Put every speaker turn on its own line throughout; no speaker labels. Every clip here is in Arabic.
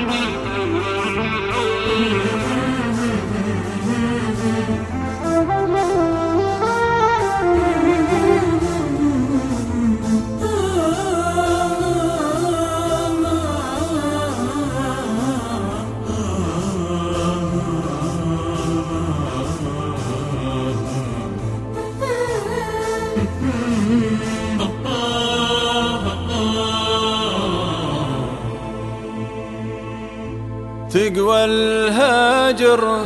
تقوى الهجر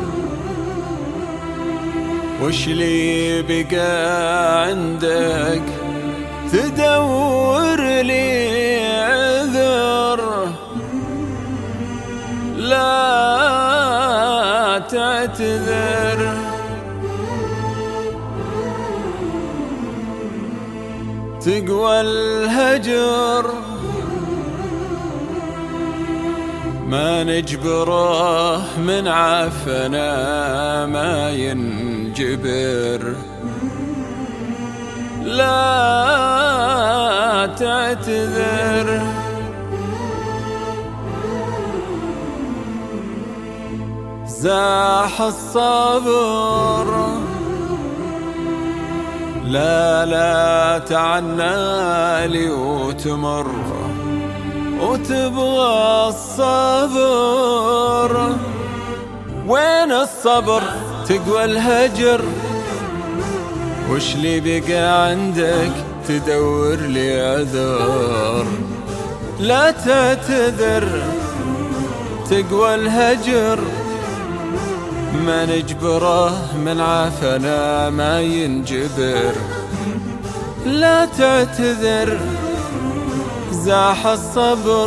وش لي بقى عندك تدور لي عذر لا تعتذر تقوى الهجر ما نجبره من عفنا ما ينجبر لا تعتذر زاح الصبر لا تعنى لي وتمر وتبغى الصبر وين الصبر تقوى الهجر وش لي بقى عندك تدور لي عذر لا تعتذر تقوى الهجر ما نجبره من عافنا ما ينجبر لا تعتذر زاح الصبر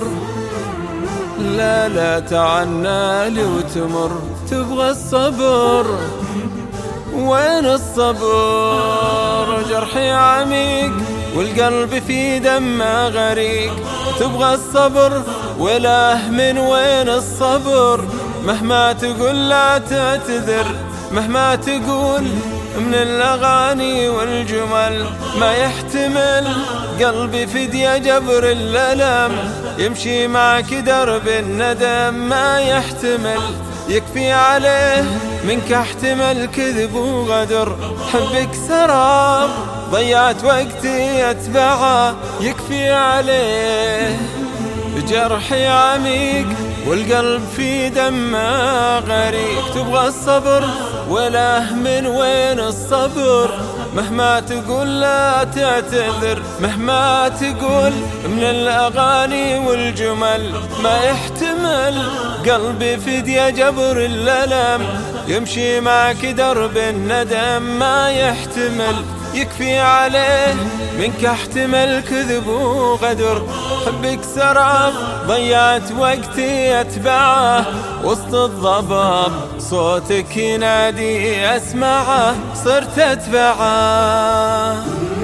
لا تعنى لي وتمر تبغى الصبر وين الصبر جرحي عميق والقلب في دمه غريق تبغى الصبر وله من وين الصبر مهما تقول لا تعتذر مهما تقول من الأغاني والجمل ما يحتمل قلبي فدية جبر الألم يمشي معك درب الندم ما يحتمل يكفي عليه منك احتمل كذب وغدر حبك سراب ضيعت وقتي أتبعه يكفي عليه جرحي عميق والقلب في دمه غريق تبغى الصبر وله من وين الصبر مهما تقول لا تعتذر مهما تقول من الأغاني والجمل ما يحتمل قلبي فدية جبر الألم يمشي معك درب الندم ما يحتمل يكفي عليه منك احتمل كذب وغدر حبك سراب ضيعت وقتي أتبعه وسط الضباب صوتك ينادي أسمعه صرت أتبعه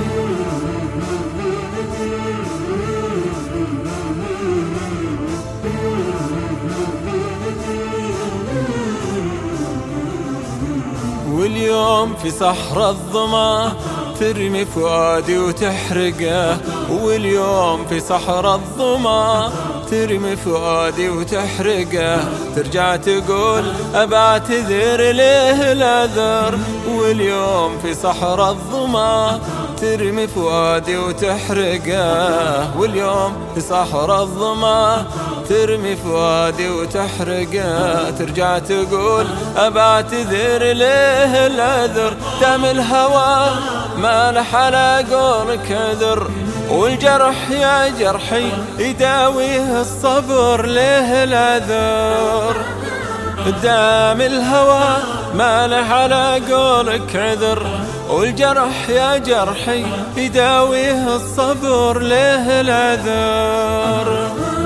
واليوم في صحراء الظما ترمي فؤادي وتحرقه واليوم في صحراء الظما ترمي فؤادي وتحرقه ترجع تقول أبعتذر ليه العذر واليوم في صحراء الظما ترمي فؤادي وتحرقه واليوم في صحراء الظما ترمي فؤادي وتحرقه ترجع تقول أبعتذر ليه العذر دام الهوى ما لح على قولك عذر والجرح يا جرحي يداويه الصبر ليه العذر دام الهوى ما لح على قولك عذر والجرح يا جرحي يداويه الصبر ليه العذر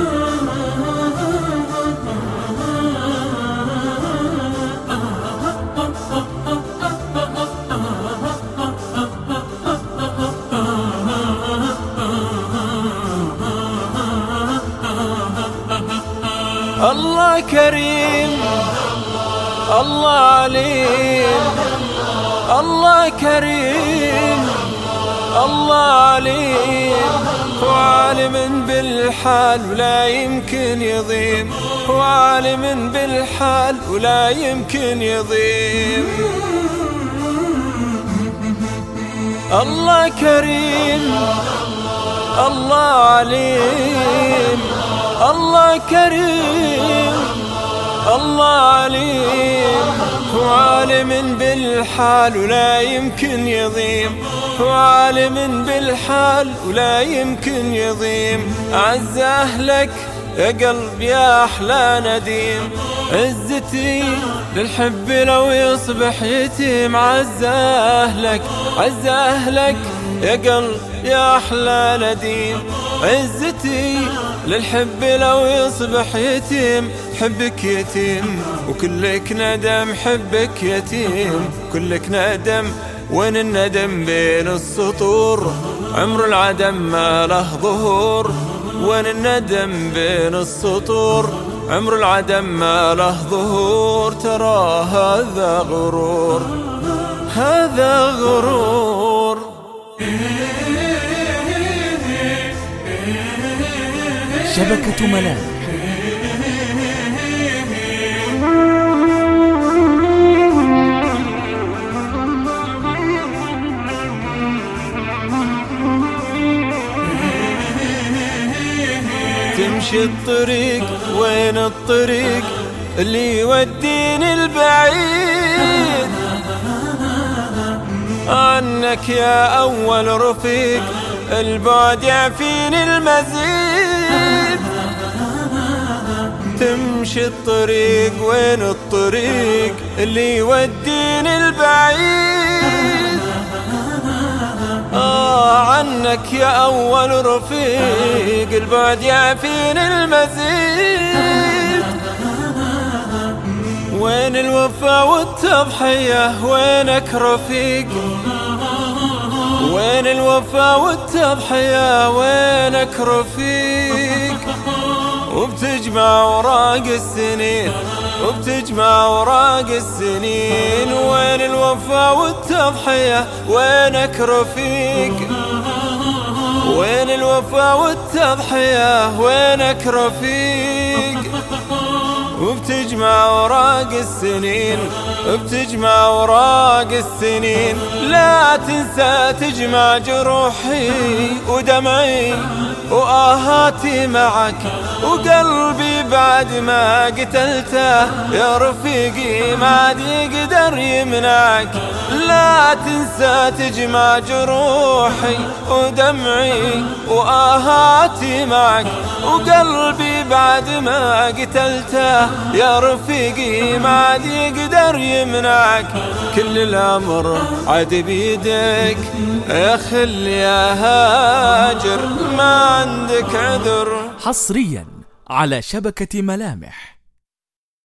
الله كريم الله عليم الله كريم الله عليم وعالم بالحال ولا يمكن يضيم، وعالم بالحال ولا يمكن يضيم. الله كريم الله عليم، الله كريم الله عليم وعالم بالحال ولا يمكن يضيم، وعالم بالحال ولا يمكن يضيم. أعز أهلك يا قلب يا أحلى نديم، عزتي للحب لو يصبح يتيم. عز أهلك عز أهلك يا قلب يا أحلى نديم، عزتي للحب لو يصبح يتيم. حبك يتيم وكلك ندم، حبك يتيم كلك ندم. وين الندم بين السطور؟ عمر العدم ما له ظهور. وين الندم بين السطور؟ عمر العدم ما له ظهور. ترى هذا غرور، هذا غرور.
شبكة ملامح.
تمشي الطريق وين الطريق اللي يوديني البعيد عنك يا أول رفيق، البعد يعفيني المزيد. تمشي الطريق وين الطريق اللي يوديني البعيد عنك يا أول رفيق، البعد يعفيني المزيد. وين الوفا والتضحية وينك رفيق؟ وين الوفا والتضحية وينك رفيق؟ وبتجمع وراق السنين، وبتجمع وراق السنين. وين الوفا والتضحية وينك رفيق؟ وين الوفا والتضحية وينك رفيق؟ وبتجمع وراق السنين، بتجمع وراق السنين. لا تنسى تجمع جروحي ودمعي وآهاتي معك، وقلبي بعد ما قتلته يا رفيقي ما عاد يقدر يمنعك. لا تنسى تجمع جروحي ودمعي وآهاتي معك، وقلبي بعد ما قتلته يا رفيقي ما عاد يقدر يمنعك. كل الأمر عاد بيدك يا خل يا هاجر، ما عندك عذر.
حصريا على شبكة ملامح.